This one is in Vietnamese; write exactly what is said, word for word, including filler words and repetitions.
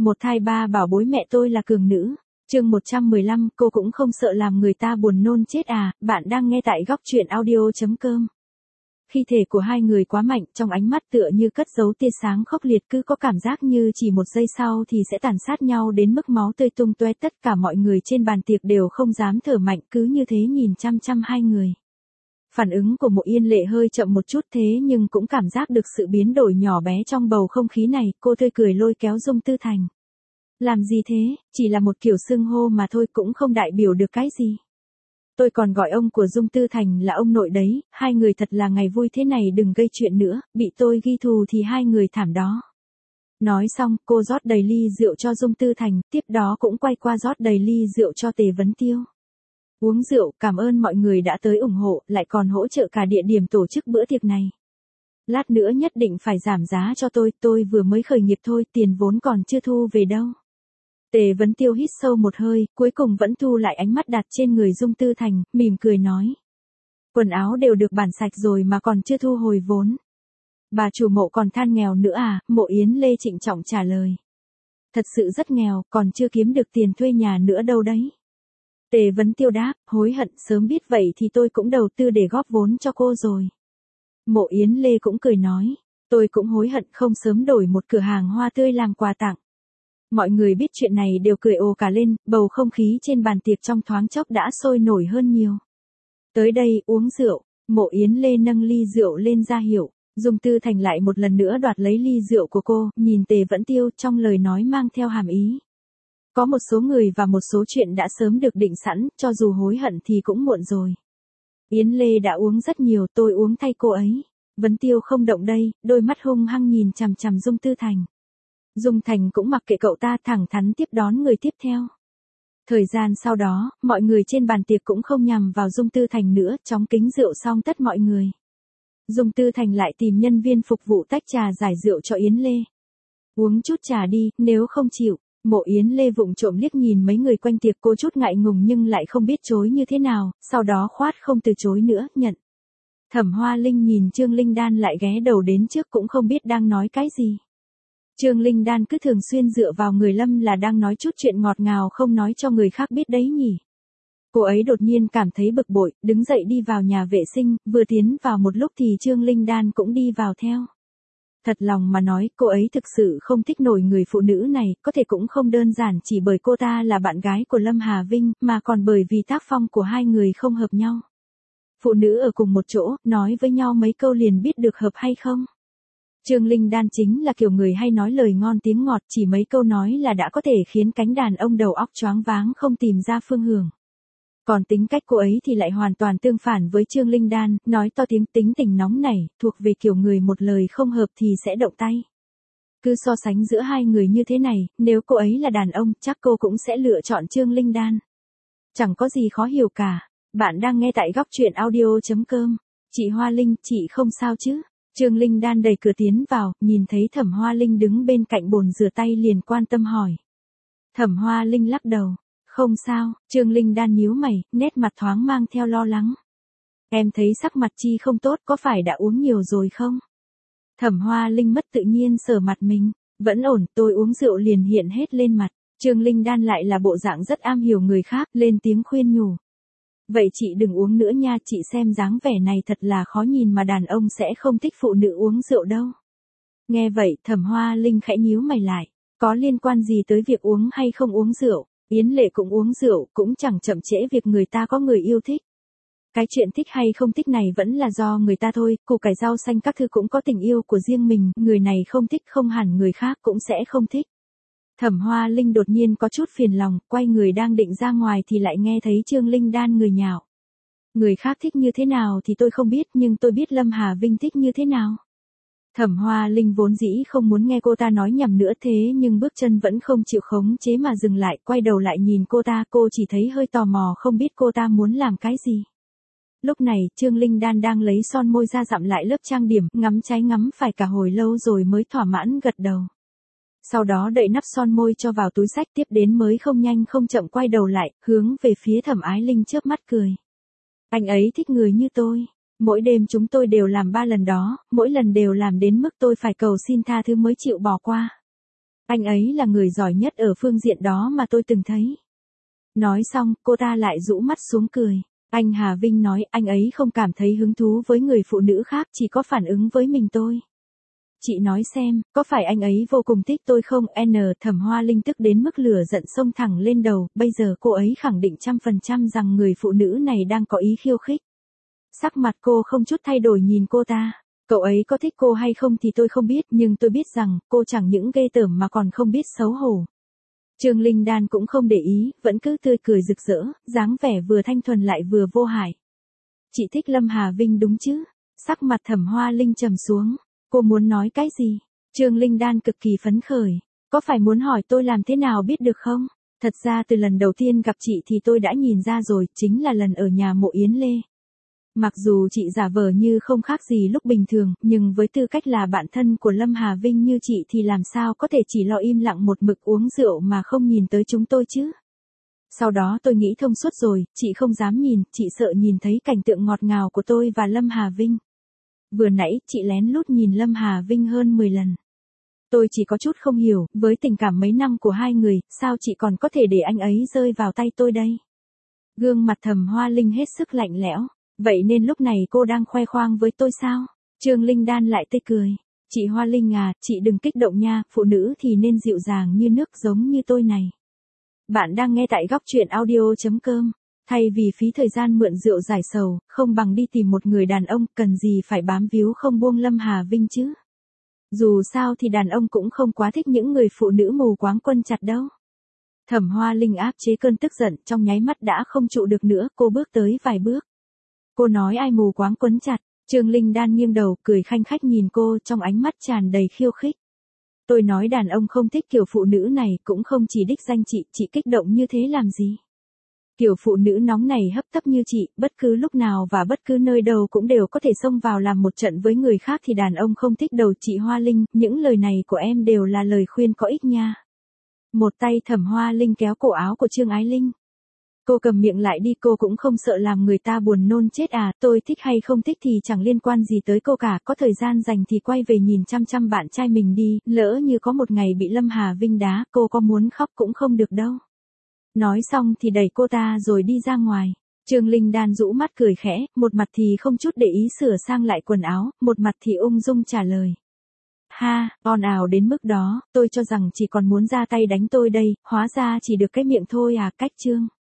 Một thai ba bảo bối mẹ tôi là cường nữ. Chương một trăm mười lăm, cô cũng không sợ làm người ta buồn nôn chết à, bạn đang nghe tại góc truyện audio chấm com. Khi thể của hai người quá mạnh, trong ánh mắt tựa như cất giấu tia sáng khốc liệt, cứ có cảm giác như chỉ một giây sau thì sẽ tàn sát nhau đến mức máu tươi tung tóe. Tất cả mọi người trên bàn tiệc đều không dám thở mạnh, cứ như thế nhìn chăm chăm hai người. Phản ứng của Mộ Yên Lệ hơi chậm một chút thế nhưng cũng cảm giác được sự biến đổi nhỏ bé trong bầu không khí này, cô tươi cười lôi kéo Dung Tư Thành. Làm gì thế, chỉ là một kiểu xưng hô mà thôi, cũng không đại biểu được cái gì. Tôi còn gọi ông của Dung Tư Thành là ông nội đấy, hai người thật là ngày vui thế này, đừng gây chuyện nữa, bị tôi ghi thù thì hai người thảm đó. Nói xong, cô rót đầy ly rượu cho Dung Tư Thành, tiếp đó cũng quay qua rót đầy ly rượu cho Tề Vấn Tiêu. Uống rượu, cảm ơn mọi người đã tới ủng hộ, lại còn hỗ trợ cả địa điểm tổ chức bữa tiệc này. Lát nữa nhất định phải giảm giá cho tôi, tôi vừa mới khởi nghiệp thôi, tiền vốn còn chưa thu về đâu. Tề Vấn Tiêu hít sâu một hơi, cuối cùng vẫn thu lại ánh mắt đặt trên người Dung Tư Thành, mỉm cười nói. Quần áo đều được bản sạch rồi mà còn chưa thu hồi vốn. Bà chủ Mộ còn than nghèo nữa à, Mộ Yến Lê trịnh trọng trả lời. Thật sự rất nghèo, còn chưa kiếm được tiền thuê nhà nữa đâu đấy. Tề Vấn Tiêu đáp, hối hận, sớm biết vậy thì tôi cũng đầu tư để góp vốn cho cô rồi. Mộ Yến Lê cũng cười nói, tôi cũng hối hận không sớm đổi một cửa hàng hoa tươi làm quà tặng. Mọi người biết chuyện này đều cười ồ cả lên, bầu không khí trên bàn tiệc trong thoáng chốc đã sôi nổi hơn nhiều. Tới đây, uống rượu, Mộ Yến Lê nâng ly rượu lên ra hiệu, Dung Tư Thành lại một lần nữa đoạt lấy ly rượu của cô, nhìn Tề Vấn Tiêu trong lời nói mang theo hàm ý. Có một số người và một số chuyện đã sớm được định sẵn, cho dù hối hận thì cũng muộn rồi. Yến Lê đã uống rất nhiều, tôi uống thay cô ấy. Vấn Tiêu không động đây, đôi mắt hung hăng nhìn chằm chằm Dung Tư Thành. Dung Thành cũng mặc kệ cậu ta, thẳng thắn tiếp đón người tiếp theo. Thời gian sau đó, mọi người trên bàn tiệc cũng không nhằm vào Dung Tư Thành nữa, chóng kính rượu xong tất mọi người. Dung Tư Thành lại tìm nhân viên phục vụ tách trà giải rượu cho Yến Lê. Uống chút trà đi, nếu không chịu. Mộ Yến Lê vụng trộm liếc nhìn mấy người quanh tiệc, cô chút ngại ngùng nhưng lại không biết chối như thế nào, sau đó khoát không từ chối nữa, nhận. Thẩm Hoa Linh nhìn Trương Linh Đan lại ghé đầu đến trước cũng không biết đang nói cái gì. Trương Linh Đan cứ thường xuyên dựa vào người Lâm là đang nói chút chuyện ngọt ngào không nói cho người khác biết đấy nhỉ. Cô ấy đột nhiên cảm thấy bực bội, đứng dậy đi vào nhà vệ sinh, vừa tiến vào một lúc thì Trương Linh Đan cũng đi vào theo. Thật lòng mà nói, cô ấy thực sự không thích nổi người phụ nữ này, có thể cũng không đơn giản chỉ bởi cô ta là bạn gái của Lâm Hà Vinh, mà còn bởi vì tác phong của hai người không hợp nhau. Phụ nữ ở cùng một chỗ, nói với nhau mấy câu liền biết được hợp hay không. Trương Linh Đan chính là kiểu người hay nói lời ngon tiếng ngọt, chỉ mấy câu nói là đã có thể khiến cánh đàn ông đầu óc choáng váng không tìm ra phương hướng. Còn tính cách cô ấy thì lại hoàn toàn tương phản với Trương Linh Đan, nói to tiếng, tính tình nóng nảy, thuộc về kiểu người một lời không hợp thì sẽ động tay. Cứ so sánh giữa hai người như thế này, nếu cô ấy là đàn ông, chắc cô cũng sẽ lựa chọn Trương Linh Đan. Chẳng có gì khó hiểu cả. Bạn đang nghe tại góc truyện audio chấm com. Chị Hoa Linh, chị không sao chứ? Trương Linh Đan đẩy cửa tiến vào, nhìn thấy Thẩm Hoa Linh đứng bên cạnh bồn rửa tay liền quan tâm hỏi. Thẩm Hoa Linh lắc đầu. Không sao, Trương Linh Đan nhíu mày, nét mặt thoáng mang theo lo lắng. Em thấy sắc mặt Chi không tốt, có phải đã uống nhiều rồi không? Thẩm Hoa Linh mất tự nhiên sờ mặt mình, vẫn ổn, tôi uống rượu liền hiện hết lên mặt. Trương Linh Đan lại là bộ dạng rất am hiểu người khác, lên tiếng khuyên nhủ. Vậy chị đừng uống nữa nha, chị xem dáng vẻ này thật là khó nhìn mà đàn ông sẽ không thích phụ nữ uống rượu đâu. Nghe vậy, Thẩm Hoa Linh khẽ nhíu mày lại, có liên quan gì tới việc uống hay không uống rượu? Yến Lệ cũng uống rượu, cũng chẳng chậm trễ việc người ta có người yêu thích. Cái chuyện thích hay không thích này vẫn là do người ta thôi, củ cải rau xanh các thứ cũng có tình yêu của riêng mình, người này không thích không hẳn người khác cũng sẽ không thích. Thẩm Hoa Linh đột nhiên có chút phiền lòng, quay người đang định ra ngoài thì lại nghe thấy Trương Linh Đan người nhạo. Người khác thích như thế nào thì tôi không biết, nhưng tôi biết Lâm Hà Vinh thích như thế nào. Thẩm Hoa Linh vốn dĩ không muốn nghe cô ta nói nhầm nữa thế nhưng bước chân vẫn không chịu khống chế mà dừng lại, quay đầu lại nhìn cô ta, cô chỉ thấy hơi tò mò không biết cô ta muốn làm cái gì. Lúc này, Trương Linh Đan đang lấy son môi ra dặm lại lớp trang điểm, ngắm trái ngắm phải cả hồi lâu rồi mới thỏa mãn gật đầu. Sau đó đậy nắp son môi cho vào túi xách, tiếp đến mới không nhanh không chậm quay đầu lại, hướng về phía Thẩm Ái Linh chớp mắt cười. Anh ấy thích người như tôi. Mỗi đêm chúng tôi đều làm ba lần đó, mỗi lần đều làm đến mức tôi phải cầu xin tha thứ mới chịu bỏ qua. Anh ấy là người giỏi nhất ở phương diện đó mà tôi từng thấy. Nói xong, cô ta lại rũ mắt xuống cười. Anh Hà Vinh nói anh ấy không cảm thấy hứng thú với người phụ nữ khác, chỉ có phản ứng với mình tôi. Chị nói xem, có phải anh ấy vô cùng thích tôi không? N Thẩm Hoa Linh tức đến mức lửa giận xông thẳng lên đầu, bây giờ cô ấy khẳng định trăm phần trăm rằng người phụ nữ này đang có ý khiêu khích. Sắc mặt cô không chút thay đổi nhìn cô ta. Cậu ấy có thích cô hay không thì tôi không biết, nhưng tôi biết rằng cô chẳng những ghê tởm mà còn không biết xấu hổ. Trương Linh Đan cũng không để ý, vẫn cứ tươi cười rực rỡ, dáng vẻ vừa thanh thuần lại vừa vô hại. Chị thích Lâm Hà Vinh đúng chứ? Sắc mặt Thẩm Hoa Linh trầm xuống. Cô muốn nói cái gì? Trương Linh Đan cực kỳ phấn khởi. Có phải muốn hỏi tôi làm thế nào biết được không? Thật ra từ lần đầu tiên gặp chị thì tôi đã nhìn ra rồi, chính là lần ở nhà Mộ Yến Lê. Mặc dù chị giả vờ như không khác gì lúc bình thường, nhưng với tư cách là bạn thân của Lâm Hà Vinh như chị thì làm sao có thể chỉ lo im lặng một mực uống rượu mà không nhìn tới chúng tôi chứ? Sau đó tôi nghĩ thông suốt rồi, chị không dám nhìn, chị sợ nhìn thấy cảnh tượng ngọt ngào của tôi và Lâm Hà Vinh. Vừa nãy, chị lén lút nhìn Lâm Hà Vinh hơn mười lần. Tôi chỉ có chút không hiểu, với tình cảm mấy năm của hai người, sao chị còn có thể để anh ấy rơi vào tay tôi đây? Gương mặt Thẩm Hoa Linh hết sức lạnh lẽo. Vậy nên lúc này cô đang khoe khoang với tôi sao? Trương Linh Đan lại tươi cười. Chị Hoa Linh à, chị đừng kích động nha, phụ nữ thì nên dịu dàng như nước giống như tôi này. Bạn đang nghe tại góc truyện audio chấm com. Thay vì phí thời gian mượn rượu giải sầu, không bằng đi tìm một người đàn ông, cần gì phải bám víu không buông Lâm Hà Vinh chứ. Dù sao thì đàn ông cũng không quá thích những người phụ nữ mù quáng quấn chặt đâu. Thẩm Hoa Linh áp chế cơn tức giận, trong nháy mắt đã không trụ được nữa, cô bước tới vài bước. Cô nói ai mù quáng quấn chặt? Trương Linh Đan nghiêng đầu, cười khanh khách nhìn cô, trong ánh mắt tràn đầy khiêu khích. Tôi nói đàn ông không thích kiểu phụ nữ này, cũng không chỉ đích danh chị, chị kích động như thế làm gì? Kiểu phụ nữ nóng này hấp tấp như chị, bất cứ lúc nào và bất cứ nơi đâu cũng đều có thể xông vào làm một trận với người khác thì đàn ông không thích đâu chị Hoa Linh, những lời này của em đều là lời khuyên có ích nha. Một tay Thẩm Hoa Linh kéo cổ áo của Trương Ái Linh. Cô cầm miệng lại đi, cô cũng không sợ làm người ta buồn nôn chết à, tôi thích hay không thích thì chẳng liên quan gì tới cô cả, có thời gian dành thì quay về nhìn chăm chăm bạn trai mình đi, lỡ như có một ngày bị Lâm Hà Vinh đá, cô có muốn khóc cũng không được đâu. Nói xong thì đẩy cô ta rồi đi ra ngoài. Trương Linh Đan rũ mắt cười khẽ, một mặt thì không chút để ý sửa sang lại quần áo, một mặt thì ung dung trả lời. Ha, ồn ào đến mức đó, tôi cho rằng chỉ còn muốn ra tay đánh tôi đây, hóa ra chỉ được cái miệng thôi à, cách Trương.